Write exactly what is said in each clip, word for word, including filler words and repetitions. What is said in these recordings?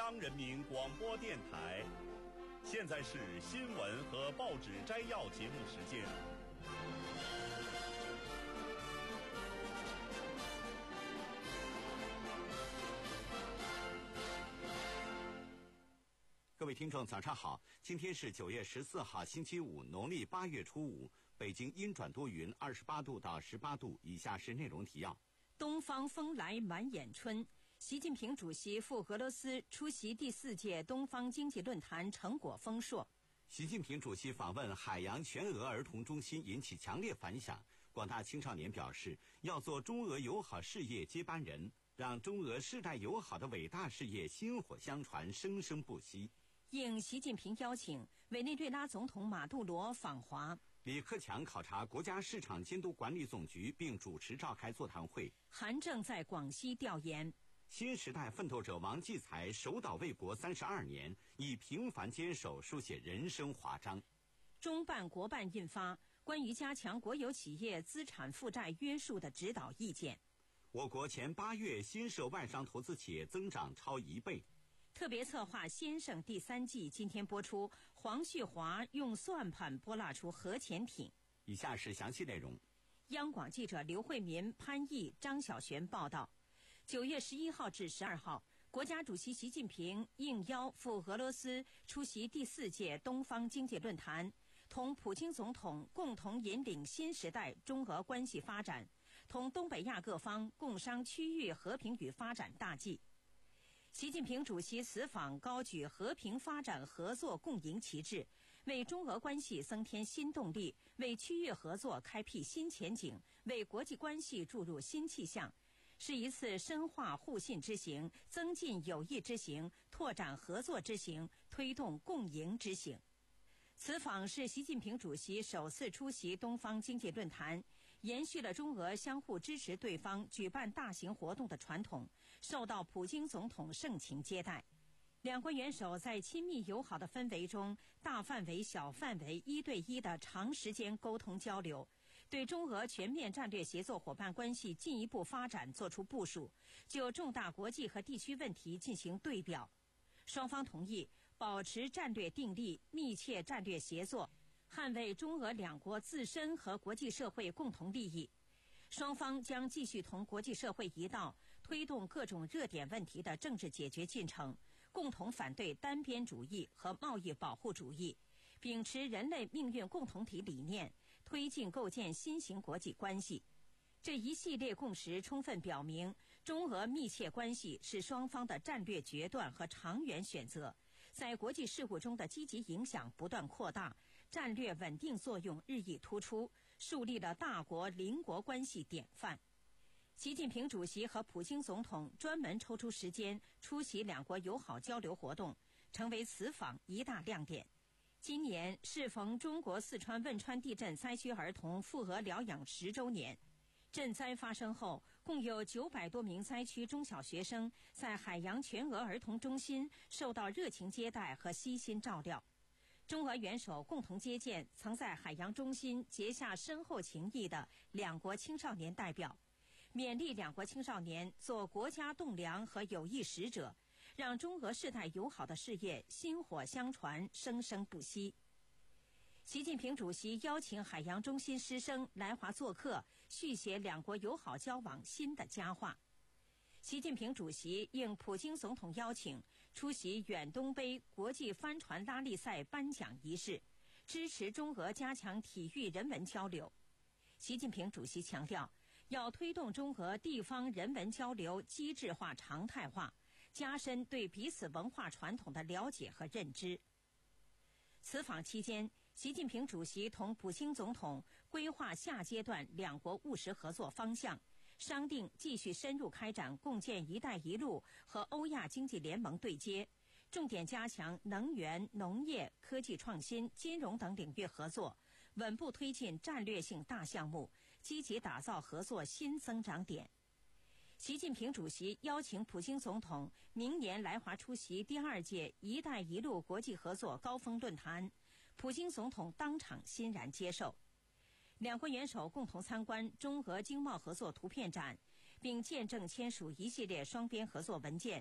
央人民广播电台。现在是新闻和报纸摘要节目时间。 各位听众早上好，今天是九月十四号星期五，农历八月初五，北京阴转多云，二十八度到十八度。以下是内容提要。 东方风来满眼春，习近平主席赴俄罗斯出席第四届东方经济论坛成果丰硕。 习近平主席访问海洋全俄儿童中心引起强烈反响，广大青少年表示要做中俄友好事业接班人，让中俄世代友好的伟大事业薪火相传，生生不息。 应习近平邀请，委内瑞拉总统马杜罗访华。 李克强考察国家市场监督管理总局并主持召开座谈会。 韩正在广西调研。 新时代奋斗者王继才守岛为国三十二年，以平凡坚守书写人生华章。 中办国办印发关于加强国有企业资产负债约束的指导意见。 我国前八月新设外商投资企业增长超一倍。 特别策划《先生》第三季今天播出，黄旭华用算盘拨拉出核潜艇。 以下是详细内容。 央广记者刘慧民、潘毅、张小璇报道。九月十一号至十二号，国家主席习近平应邀赴俄罗斯出席第四届东方经济论坛，同普京总统共同引领新时代中俄关系发展，同东北亚各方共商区域和平与发展大计。习近平主席此访高举和平发展合作共赢旗帜，为中俄关系增添新动力，为区域合作开辟新前景，为国际关系注入新气象，是一次深化互信之行，增进友谊之行，拓展合作之行，推动共赢之行。此访是习近平主席首次出席东方经济论坛，延续了中俄相互支持对方举办大型活动的传统，受到普京总统盛情接待。两国元首在亲密友好的氛围中，大范围、小范围、一对一的长时间沟通交流，对中俄全面战略协作伙伴关系进一步发展作出部署，就重大国际和地区问题进行对表。双方同意保持战略定力，密切战略协作，捍卫中俄两国自身和国际社会共同利益。双方将继续同国际社会一道，推动各种热点问题的政治解决进程，共同反对单边主义和贸易保护主义，秉持人类命运共同体理念，推进构建新型国际关系。这一系列共识充分表明，中俄密切关系是双方的战略决断和长远选择，在国际事务中的积极影响不断扩大，战略稳定作用日益突出，树立了大国邻国关系典范。习近平主席和普京总统专门抽出时间出席两国友好交流活动，成为此访一大亮点。今年适逢中国四川汶川地震灾区儿童赴俄疗养十周年，震灾发生后，共有九百多名灾区中小学生在海洋全俄儿童中心受到热情接待和悉心照料。中俄元首共同接见曾在海洋中心结下深厚情谊的两国青少年代表，勉励两国青少年做国家栋梁和友谊使者，让中俄世代友好的事业薪火相传，生生不息。习近平主席邀请海洋中心师生来华做客，续写两国友好交往新的佳话。习近平主席应普京总统邀请，出席远东杯国际帆船拉力赛颁奖仪式，支持中俄加强体育人文交流。习近平主席强调，要推动中俄地方人文交流机制化、常态化，加深对彼此文化传统的了解和认知。此访期间，习近平主席同普京总统规划下阶段两国务实合作方向，商定继续深入开展共建“一带一路”和欧亚经济联盟对接，重点加强能源、农业、科技创新、金融等领域合作，稳步推进战略性大项目，积极打造合作新增长点。习近平主席邀请普京总统明年来华出席第二届“一带一路”国际合作高峰论坛，普京总统当场欣然接受。两国元首共同参观中俄经贸合作图片展，并见证签署一系列双边合作文件，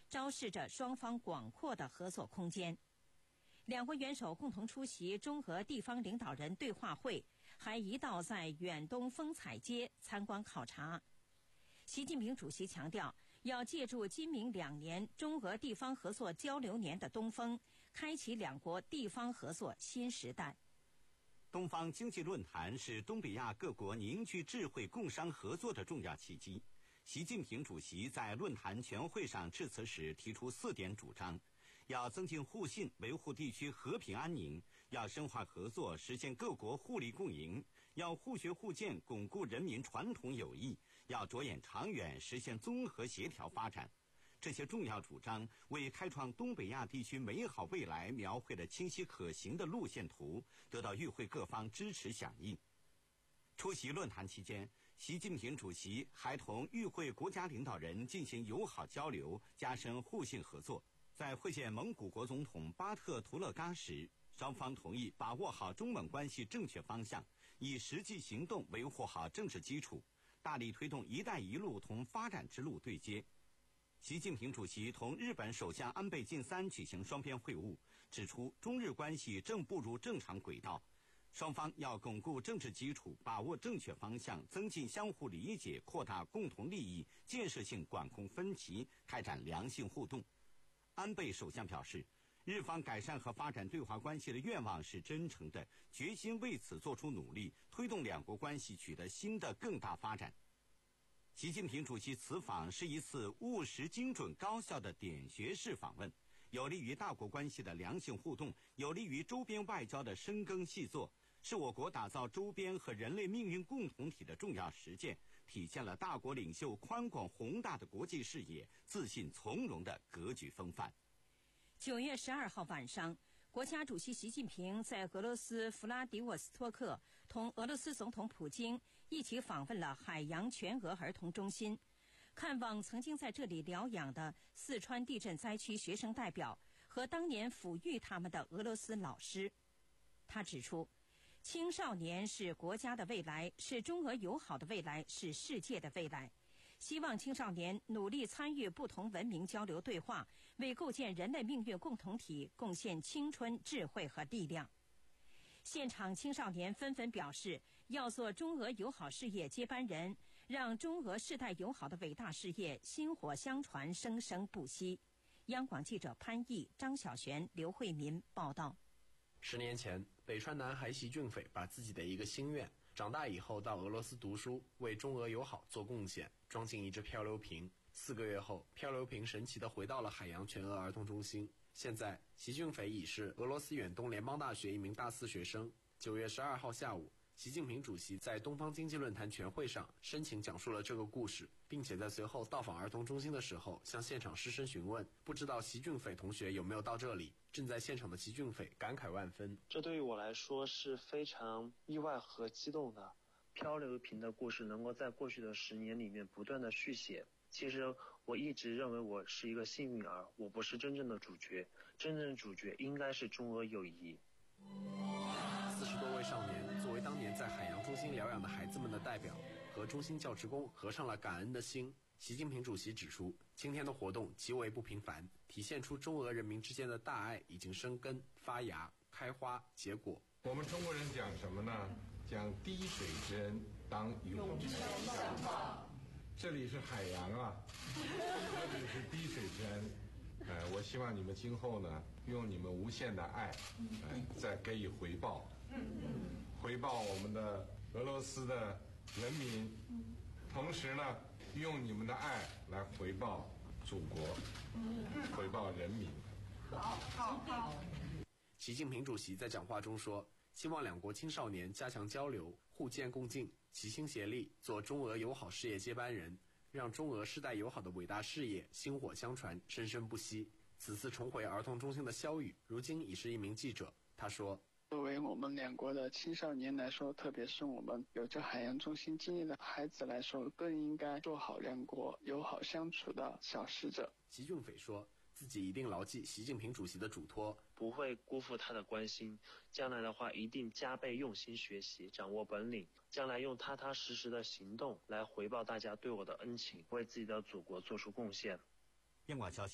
昭示着双方广阔的合作空间。两国元首共同出席中俄地方领导人对话会，还一道在远东风采街参观考察。习近平主席强调，要借助今明两年中俄地方合作交流年的东风，开启两国地方合作新时代。 东方经济论坛是东北亚各国凝聚智慧共商合作的重要契机。习近平主席在论坛全会上致辞时提出四点主张：要增进互信，维护地区和平安宁；要深化合作，实现各国互利共赢；要互学互鉴，巩固人民传统友谊；要着眼长远，实现综合协调发展。这些重要主张为开创东北亚地区美好未来描绘了清晰可行的路线图，得到与会各方支持响应。出席论坛期间，习近平主席还同与会国家领导人进行友好交流，加深互信合作。在会见蒙古国总统巴特图勒嘎时，双方同意把握好中蒙关系正确方向，以实际行动维护好政治基础，大力推动“一带一路”同发展之路对接。习近平主席同日本首相安倍晋三举行双边会晤，指出中日关系正步入正常轨道，双方要巩固政治基础，把握正确方向，增进相互理解，扩大共同利益，建设性管控分歧，开展良性互动。安倍首相表示，日方改善和发展对华关系的愿望是真诚的，决心为此做出努力，推动两国关系取得新的更大发展。习近平主席此访是一次务实、精准、高效的点穴式访问，有利于大国关系的良性互动，有利于周边外交的深耕细作，是我国打造周边和人类命运共同体的重要实践，体现了大国领袖宽广宏大的国际视野、自信从容的格局风范。 九月十二号晚上，国家主席习近平在俄罗斯弗拉迪沃斯托克同俄罗斯总统普京一起访问了海洋全俄儿童中心，看望曾经在这里疗养的四川地震灾区学生代表和当年抚育他们的俄罗斯老师。他指出，青少年是国家的未来，是中俄友好的未来，是世界的未来。希望青少年努力参与不同文明交流对话，为构建人类命运共同体贡献青春、智慧和力量。现场青少年纷纷表示，要做中俄友好事业接班人，让中俄世代友好的伟大事业薪火相传，生生不息。央广记者潘毅、张小璇、刘慧民报道。 十年前，北川男孩习俊斐把自己的一个心愿，长大以后到俄罗斯读书，为中俄友好做贡献，装进一只漂流瓶。四个月后，漂流瓶神奇地回到了海洋全俄儿童中心。现在，习俊斐已是俄罗斯远东联邦大学一名大四学生。九月十二号下午，习近平主席在东方经济论坛全会上深情讲述了这个故事，并且在随后到访儿童中心的时候，向现场师生询问，不知道习俊斐同学有没有到这里。正在现场的习俊斐感慨万分， 这对于我来说是非常意外和激动的。漂流瓶的故事能够在过去的十年里面不断的续写。其实我一直认为我是一个幸运儿，我不是真正的主角，真正的主角应该是中俄友谊。 四十多位少年作为当年在海洋中心疗养的孩子们的代表，和中心教职工合上了感恩的心。习近平主席指出，今天的活动极为不平凡，体现出中俄人民之间的大爱已经生根、发芽、开花、结果。 我们中国人讲什么呢？讲滴水之恩当涌泉相报。这里是海洋啊，这里是滴水之恩。呃，我希望你们今后呢，用你们无限的爱，呃，再给予回报，回报我们的俄罗斯的人民，同时呢，用你们的爱来回报祖国，回报人民。 好，好，好。习近平主席在讲话中说，希望两国青少年加强交流，互鉴共进，齐心协力，做中俄友好事业接班人，让中俄世代友好的伟大事业薪火相传，生生不息。此次重回儿童中心的肖宇，如今已是一名记者。他说， 作为我们两国的青少年来说，特别是我们有着海洋中心经历的孩子来说，更应该做好两国友好相处的小使者。 习俊斐说，自己一定牢记习近平主席的嘱托， 不会辜负他的关心，将来的话一定加倍用心学习，掌握本领，将来用踏踏实实的行动来回报大家对我的恩情，为自己的祖国做出贡献。 央广消息，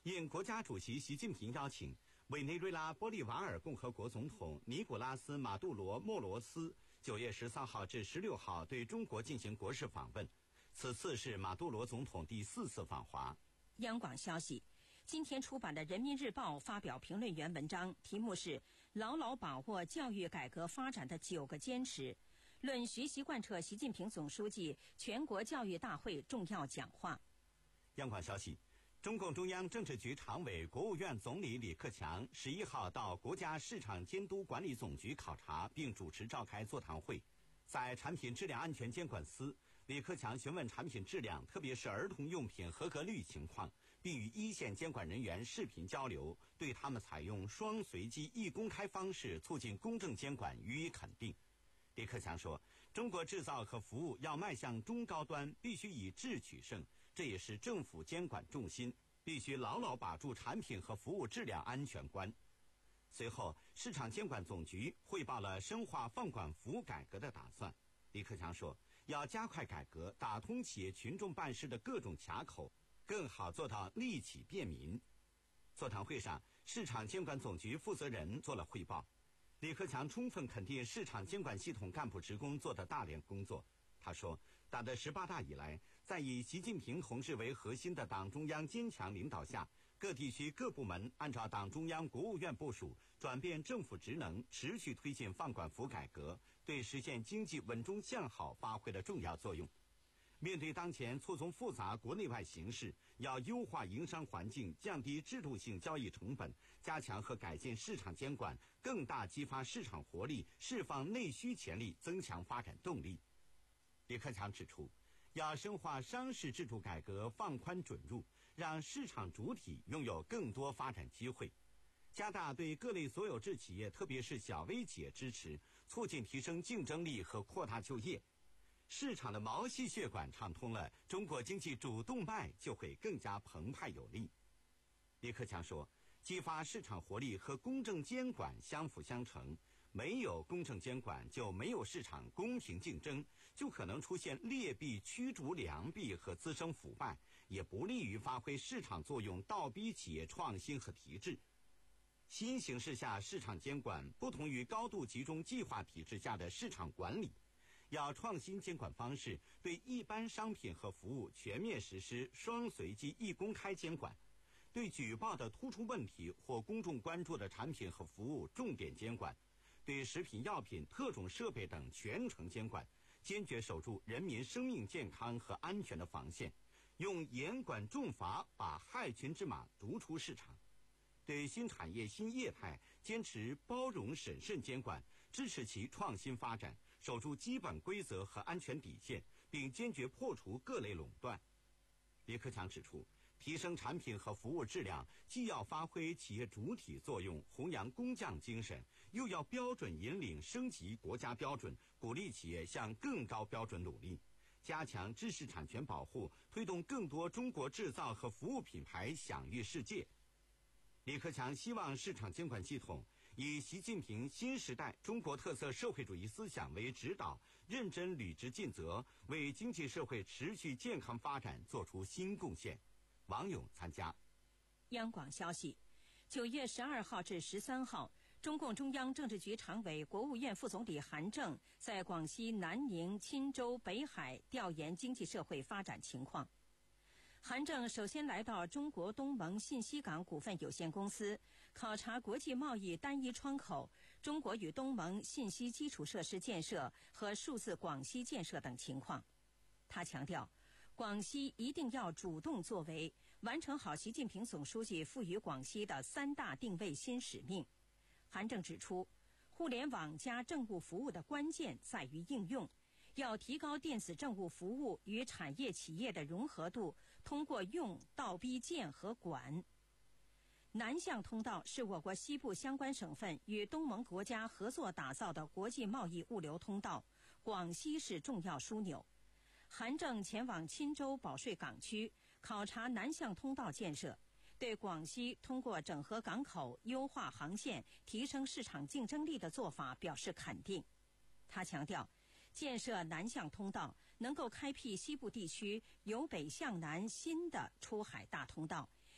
应国家主席习近平邀请，委内瑞拉玻利瓦尔共和国总统尼古拉斯·马杜罗·莫罗斯九月十三号至十六号对中国进行国事访问，此次是马杜罗总统第四次访华。 央广消息，今天出版的《人民日报》发表评论员文章，题目是“牢牢把握教育改革发展的九个坚持”，论学习贯彻习近平总书记全国教育大会重要讲话。 央广消息，中共中央政治局常委、国务院总理李克强十一号到国家市场监督管理总局考察，并主持召开座谈会。在产品质量安全监管司，李克强询问产品质量，特别是儿童用品合格率情况，并与一线监管人员视频交流，对他们采用双随机一公开方式促进公正监管予以肯定。李克强说，中国制造和服务要迈向中高端，必须以质取胜，这也是政府监管重心，必须牢牢把住产品和服务质量安全关。随后，市场监管总局汇报了深化放管服务改革的打算。李克强说，要加快改革，打通企业群众办事的各种卡口，更好做到利企便民。座谈会上，市场监管总局负责人做了汇报。李克强充分肯定市场监管系统干部职工做的大量工作。他说，党的十八大以来，在以习近平同志为核心的党中央坚强领导下，各地区各部门按照党中央、国务院部署，转变政府职能，持续推进放管服改革，对实现经济稳中向好发挥了重要作用。面对当前错综复杂国内外形势，要优化营商环境，降低制度性交易成本，加强和改进市场监管，更大激发市场活力，释放内需潜力，增强发展动力。李克强指出，要深化商事制度改革，放宽准入，让市场主体拥有更多发展机会，加大对各类所有制企业，特别是小微企业支持，促进提升竞争力和扩大就业。市场的毛细血管畅通了，中国经济主动脉就会更加澎湃有力。李克强说，激发市场活力和公正监管相辅相成，没有公正监管，就没有市场公平竞争，就可能出现劣币驱逐良币和滋生腐败，也不利于发挥市场作用，倒逼企业创新和提质。新形势下市场监管不同于高度集中计划体制下的市场管理，要创新监管方式，对一般商品和服务全面实施双随机一公开监管，对举报的突出问题或公众关注的产品和服务重点监管，对食品药品、特种设备等全程监管，坚决守住人民生命健康和安全的防线，用严管重罚把害群之马逐出市场。对新产业新业态坚持包容审慎监管，支持其创新发展，守住基本规则和安全底线，并坚决破除各类垄断。李克强指出，提升产品和服务质量，既要发挥企业主体作用，弘扬工匠精神，又要标准引领升级国家标准，鼓励企业向更高标准努力，加强知识产权保护，推动更多中国制造和服务品牌享誉世界。李克强希望市场监管系统以习近平新时代中国特色社会主义思想为指导，认真履职尽责，为经济社会持续健康发展做出新贡献。王勇参加。 央广消息，九月十二号至十三号，中共中央政治局常委、国务院副总理韩正在广西南宁、钦州、北海调研经济社会发展情况。韩正首先来到中国东盟信息港股份有限公司，考察国际贸易单一窗口、中国与东盟信息基础设施建设和数字广西建设等情况。他强调，广西一定要主动作为，完成好习近平总书记赋予广西的三大定位新使命。韩正指出，互联网加政务服务的关键在于应用，要提高电子政务服务与产业企业的融合度，通过用倒逼建和管。南向通道是我国西部相关省份与东盟国家合作打造的国际贸易物流通道，广西是重要枢纽。韩正前往钦州保税港区考察南向通道建设，对广西通过整合港口、优化航线、提升市场竞争力的做法表示肯定。他强调，建设南向通道能够开辟西部地区由北向南新的出海大通道，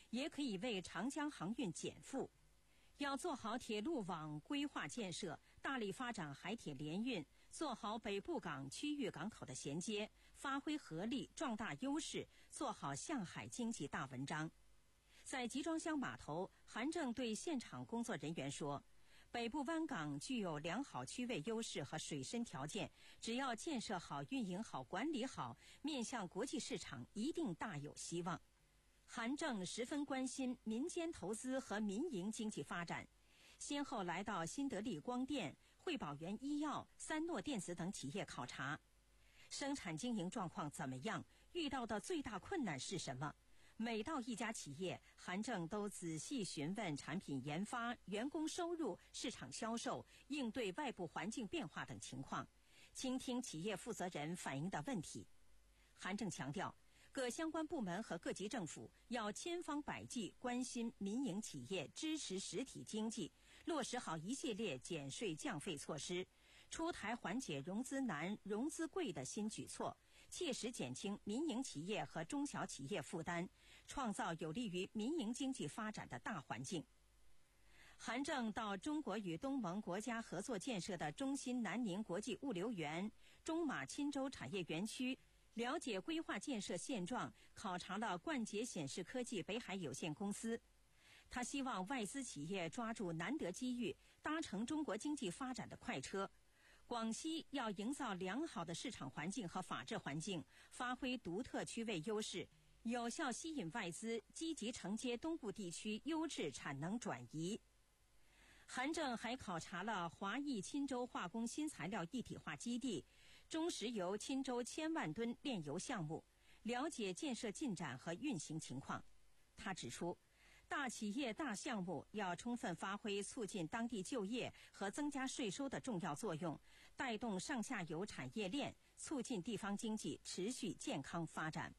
也可以为长江航运减负。要做好铁路网规划建设，大力发展海铁联运，做好北部港区域港口的衔接，发挥合力，壮大优势，做好向海经济大文章。在集装箱码头，韩正对现场工作人员说，北部湾港具有良好区位优势和水深条件，只要建设好、运营好、管理好，面向国际市场一定大有希望。韩正十分关心民间投资和民营经济发展，先后来到新德利光电、惠宝源医药、三诺电子等企业考察，生产经营状况怎么样？遇到的最大困难是什么？每到一家企业，韩正都仔细询问产品研发、员工收入、市场销售、应对外部环境变化等情况，倾听企业负责人反映的问题。韩正强调，各相关部门和各级政府要千方百计关心民营企业，支持实体经济，落实好一系列减税降费措施，出台缓解融资难、融资贵的新举措，切实减轻民营企业和中小企业负担，创造有利于民营经济发展的大环境。韩正到中国与东盟国家合作建设的中新南宁国际物流园、中马钦州产业园区，了解规划建设现状，考察了冠捷显示科技北海有限公司。他希望外资企业抓住难得机遇，搭乘中国经济发展的快车。广西要营造良好的市场环境和法治环境，发挥独特区位优势，有效吸引外资，积极承接东部地区优质产能转移。韩正还考察了华谊钦州化工新材料一体化基地、中石油钦州千万吨炼油项目，了解建设进展和运行情况。他指出，大企业大项目要充分发挥促进当地就业和增加税收的重要作用，带动上下游产业链，促进地方经济持续健康发展。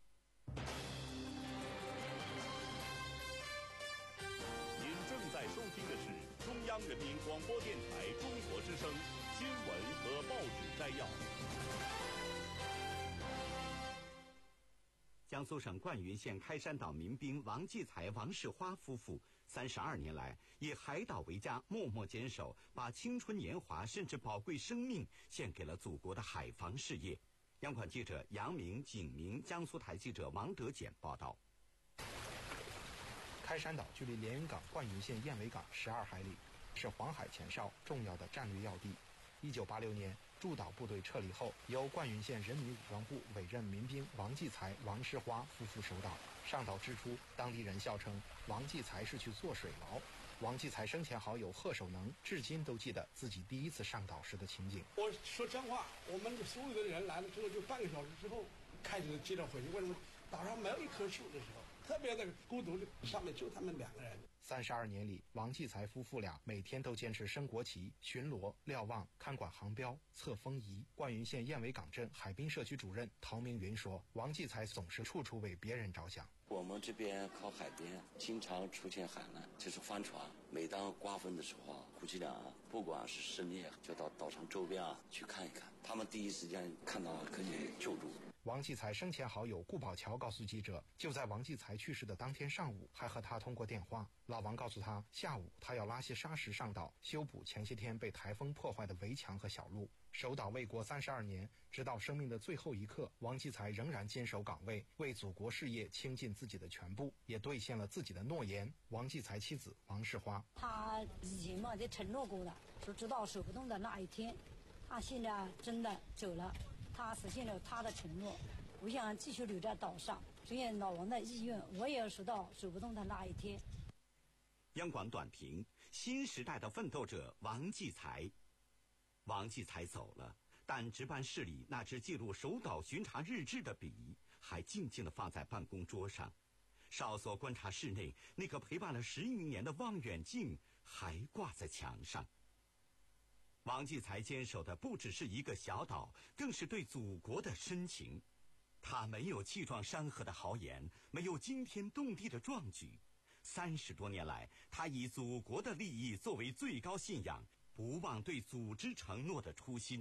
您正在收听的是中央人民广播电台中国之声新闻和报纸摘要。 江苏省灌云县开山岛民兵王继才、王世花夫妇三十二年来以海岛为家，默默坚守，把青春年华甚至宝贵生命献给了祖国的海防事业。央广记者杨明、景明，江苏台记者王德简报道。 开山岛距离连云港灌云县燕尾港十二海里，是黄海前哨重要的战略要地。一九八六年，驻岛部队撤离后，由灌云县人民武装部委任民兵王继才、王世花夫妇守岛。上岛之初，当地人笑称王继才是去做水牢。王继才生前好友贺守能至今都记得自己第一次上岛时的情景。 我说真话，我们所有的人来了之后，就半个小时之后开始接着回去。为什么？岛上没有一棵树的时候，特别的孤独的，上面就他们两个人。 三十二年里，王继才夫妇俩每天都坚持升国旗、巡逻、瞭望、看管航标、测风仪。灌云县燕尾港镇海滨社区主任陶明云说：“王继才总是处处为别人着想。 我们这边靠海边，经常出现海难，就是帆船。每当刮风的时候啊，夫妻俩不管是深夜，就到岛上周边啊去看一看。他们第一时间看到可以救助。” 王继才生前好友顾宝桥告诉记者，就在王继才去世的当天上午，还和他通过电话。老王告诉他，下午他要拉些沙石上岛，修补前些天被台风破坏的围墙和小路。守岛为国三十二年，直到生命的最后一刻，王继才仍然坚守岗位，为祖国事业倾尽自己的全部，也兑现了自己的诺言。王继才妻子王世花， 他以前嘛就承诺过的，说直到守不动的那一天，他现在真的走了，他实现了他的承诺。我想继续留在岛上，实现老王的意愿，我也要守到守不动的那一天。 央广短评：新时代的奋斗者王继才。王继才走了，但值班室里那支记录守岛巡查日志的笔还静静地放在办公桌上，哨所观察室内那个陪伴了十余年的望远镜还挂在墙上。王继才坚守的不只是一个小岛，更是对祖国的深情。他没有气壮山河的豪言，没有惊天动地的壮举。三十多年来，他以祖国的利益作为最高信仰，不忘对组织承诺的初心，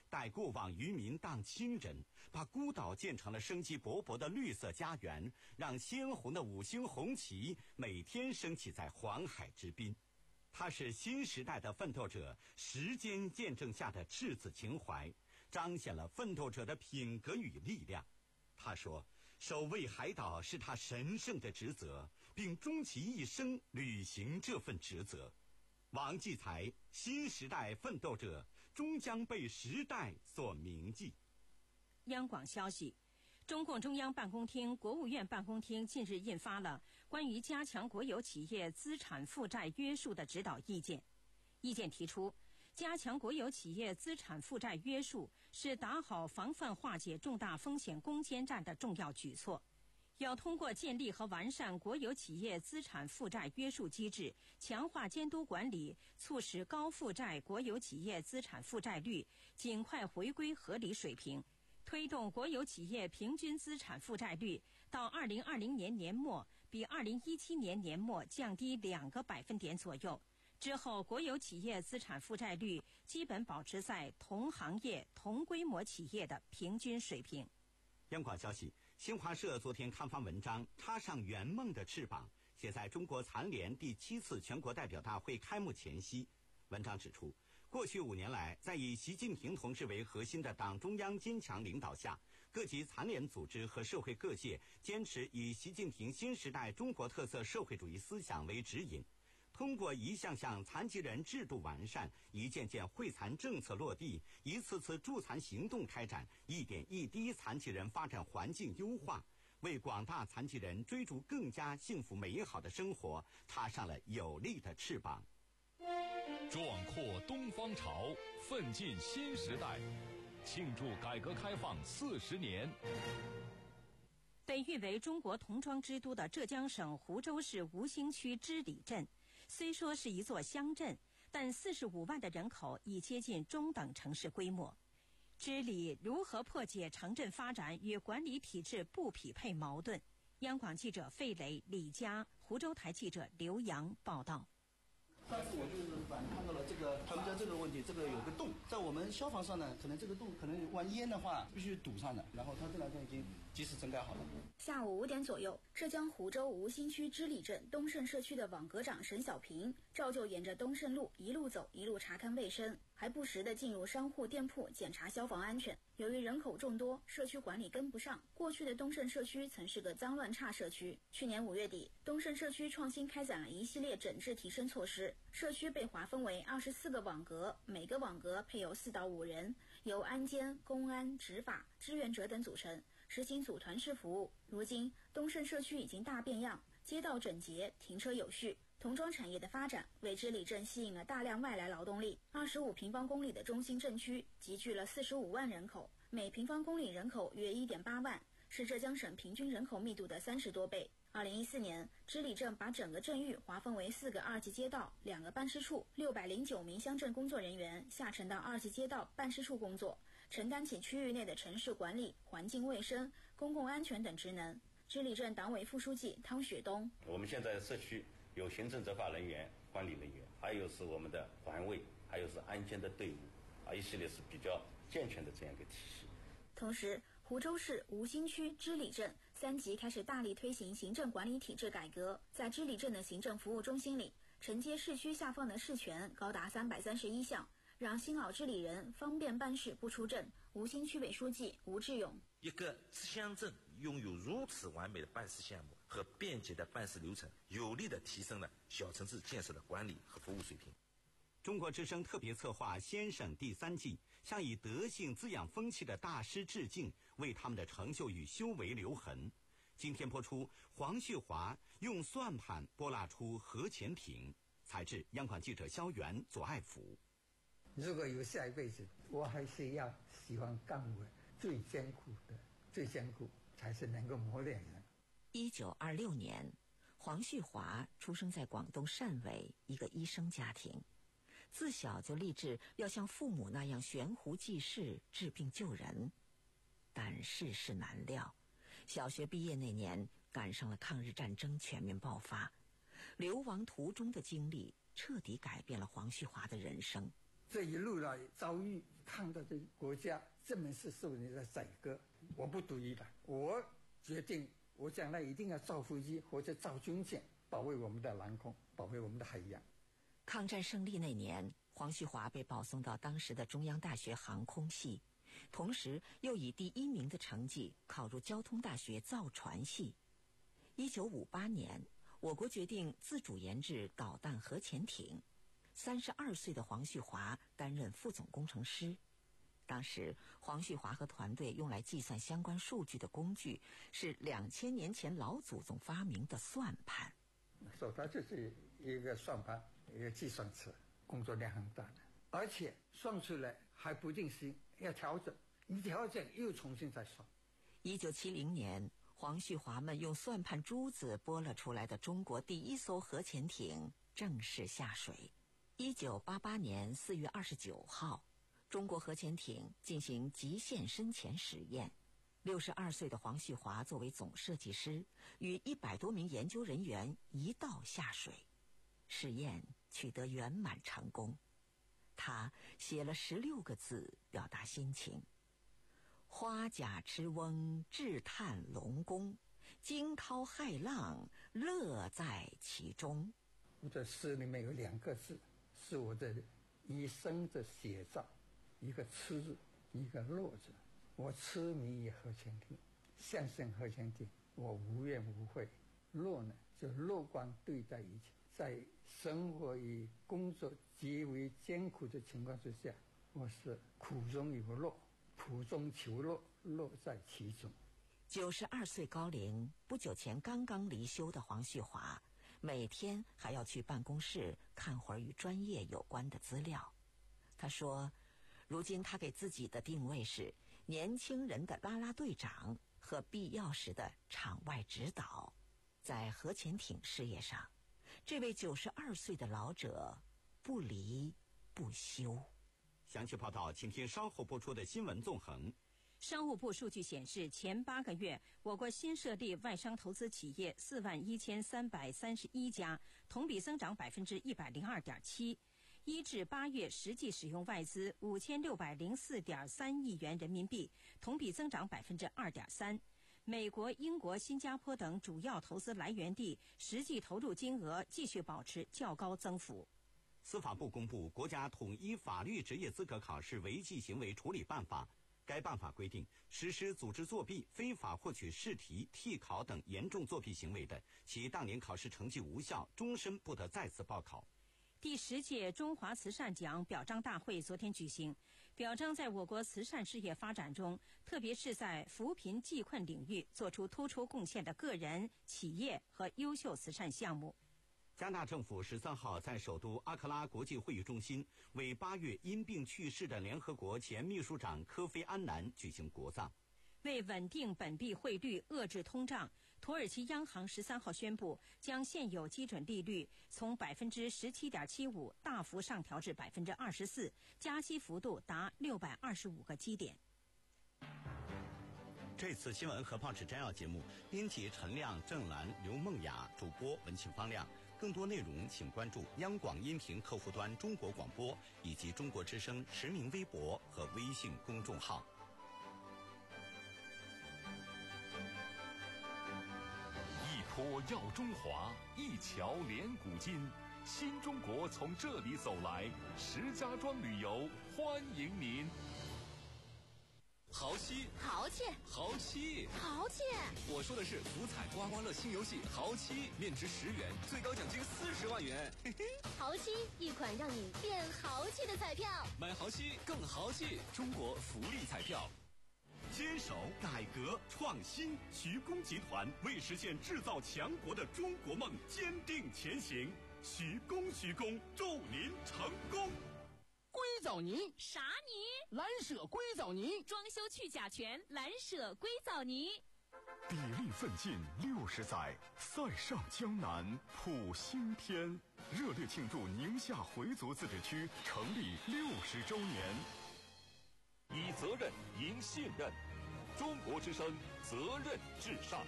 待过往渔民当亲人，把孤岛建成了生机勃勃的绿色家园，让鲜红的五星红旗每天升起在黄海之滨。它是新时代的奋斗者时间见证下的赤子情怀，彰显了奋斗者的品格与力量。他说，守卫海岛是他神圣的职责，并终其一生履行这份职责。王继才，新时代奋斗者，终将被时代所铭记。 央广消息，中共中央办公厅、国务院办公厅近日印发了关于加强国有企业资产负债约束的指导意见。意见提出，加强国有企业资产负债约束是打好防范化解重大风险攻坚战的重要举措。要通过建立和完善国有企业资产负债约束机制，强化监督管理，促使高负债国有企业资产负债率尽快回归合理水平，推动国有企业平均资产负债率到二零二零年年末比二零一七年年末降低两个百分点左右。之后，国有企业资产负债率基本保持在同行业、同规模企业的平均水平。 央广消息，新华社昨天刊发文章《插上圆梦的翅膀》，写在中国残联第七次全国代表大会开幕前夕。文章指出，过去五年来，在以习近平同志为核心的党中央坚强领导下，各级残联组织和社会各界坚持以习近平新时代中国特色社会主义思想为指引，通过一项项残疾人制度完善、一件件惠残政策落地、一次次助残行动开展、一点一滴残疾人发展环境优化，为广大残疾人追逐更加幸福美好的生活插上了有力的翅膀。 壮阔东方潮，奋进新时代，庆祝改革开放四十年。 被誉为中国童装之都的浙江省湖州市吴兴区织里镇，虽说是一座乡镇，但四十五万的人口已接近中等城市规模。织里如何破解城镇发展与管理体制不匹配矛盾？央广记者费磊、李佳，湖州台记者刘洋报道。 上次我就是反正看到了这个他们家这个问题，这个有个洞，在我们消防上呢，可能这个洞可能万一淹的话必须堵上的，然后他这两天已经及时整改好了。 下午五点左右，浙江湖州吴兴区织里镇东胜社区的网格长沈小平照旧沿着东胜路一路走一路查看卫生，还不时地进入商户店铺检查消防安全。由于人口众多，社区管理跟不上，过去的东胜社区曾是个脏乱差社区。去年五月底，东胜社区创新开展了一系列整治提升措施，社区被划分为二十四个网格，每个网格配有四到五人，由安监、公安、执法、志愿者等组成，实行组团式服务。如今，东胜社区已经大变样，街道整洁，停车有序。童装产业的发展为织里镇吸引了大量外来劳动力。二十五平方公里的中心镇区集聚了四十五万人口，每平方公里人口约一点八万，是浙江省平均人口密度的三十多倍。二零一四年，织里镇把整个镇域划分为四个二级街道、两个办事处，六百零九名乡镇工作人员下沉到二级街道、办事处工作，承担起区域内的城市管理、环境卫生、公共安全等职能。织里镇党委副书记汤雪东： 我们现在社区有行政执法人员、管理人员，还有是我们的环卫，还有是安监的队伍，啊，一系列是比较健全的这样一个体系。 同时，湖州市吴兴区织里镇三级开始大力推行行政管理体制改革，在织里镇的行政服务中心里，承接市区下放的事权高达三百三十一项，让新老织里人方便办事不出镇。吴兴区委书记吴志勇： 一个乡镇拥有如此完美的办事项目和便捷的办事流程，有力地提升了小城市建设的管理和服务水平。 中国之声特别策划先省第三季，向以德性滋养风气的大师致敬，为他们的成就与修为留痕。今天播出黄旭华用算盘拨拉出核潜艇，采制央广记者肖元、左爱福。 如果有下一辈子，我还是要喜欢干我最艰苦的，最艰苦才是能够磨练人。 一九二六年，黄旭华出生在广东汕尾一个医生家庭，自小就立志要像父母那样悬壶济世、治病救人。但世事难料，小学毕业那年赶上了抗日战争全面爆发，流亡途中的经历彻底改变了黄旭华的人生。 这一路来遭遇，看到这个国家这么是受你的宰割，我不独意了。我决定，我将来一定要造飞机或者造军舰，保卫我们的蓝空，保卫我们的海洋。 抗战胜利那年，黄旭华被保送到当时的中央大学航空系，同时又以第一名的成绩考入交通大学造船系。一九五八年，我国决定自主研制导弹核潜艇。三十二岁的黄旭华担任副总工程师。当时，黄旭华和团队用来计算相关数据的工具是两千年前老祖宗发明的算盘。 手它就是一个算盘，一个计算器，工作量很大的，而且算出来还不定时，要调整，一调整又重新再算。 一九七零年，黄旭华们用算盘珠子拨了出来的中国第一艘核潜艇正式下水。一九八八年四月二十九号，中国核潜艇进行极限深潜实验。六十二岁的黄旭华作为总设计师，与一百多名研究人员一道下水。试验取得圆满成功。他写了十六个字表达心情：花甲之翁，志探龙宫，惊涛骇浪，乐在其中。 我这诗里面有两个字，是我的一生的写照，一个痴字，一个乐字。我痴迷于核潜艇，相信核潜艇，我无怨无悔。乐呢，就乐观对待一切。在生活与工作极为艰苦的情况之下，我是苦中有乐，苦中求乐，乐在其中。 九十二岁高龄，不久前刚刚离休的黄旭华，每天还要去办公室看会儿与专业有关的资料。他说，如今他给自己的定位是年轻人的啦啦队长和必要时的场外指导。在核潜艇事业上，这位九十二岁的老者不离不休。 详细报道，请听稍后播出的新闻纵横。 商务部数据显示，前八个月，我国新设立外商投资企业四万一千三百三十一家，同比增长百分之一百零二点七。一至八月实际使用外资五千六百零四点三亿元人民币，同比增长百分之二点三。美国、英国、新加坡等主要投资来源地实际投入金额继续保持较高增幅。 司法部公布《国家统一法律职业资格考试违纪行为处理办法》。该办法规定，实施组织作弊、非法获取试题、替考等严重作弊行为的，其当年考试成绩无效，终身不得再次报考。 第十届中华慈善奖表彰大会昨天举行，表彰在我国慈善事业发展中，特别是在扶贫济困领域做出突出贡献的个人、企业和优秀慈善项目。 加纳政府十三号在首都阿克拉国际会议中心为八月因病去世的联合国前秘书长科菲安南举行国葬。 为稳定本币汇率、遏制通胀，土耳其央行十三号宣布，将现有基准利率从百分之十七点七五大幅上调至百分之二十四，加息幅度达六百二十五个基点。 这次新闻和报纸摘要节目，编辑陈亮、郑兰、刘梦雅，主播文庆方亮。更多内容请关注央广音频客户端中国广播以及中国之声实名微博和微信公众号。 一坡耀中华，一桥连古今，新中国从这里走来，石家庄旅游欢迎您。 豪七， 豪气， 豪七， 豪气！ 我说的是福彩刮刮乐新游戏豪七，面值十元，最高奖金四十万元。嘿嘿， 豪七，一款让你变豪气的彩票。 买豪七更豪气，中国福利彩票。 坚守、改革、创新，徐工集团为实现制造强国的中国梦坚定前行。徐工，徐工，祝您成功！ 硅藻泥， 啥泥？ 蓝舍硅藻泥， 装修去甲醛，蓝舍硅藻泥。 砥砺奋进六十载，塞上江南谱新篇。热烈庆祝宁夏回族自治区成立六十周年。以责任赢信任，中国之声，责任至上。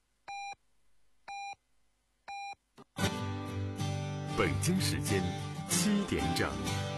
北京时间七点整。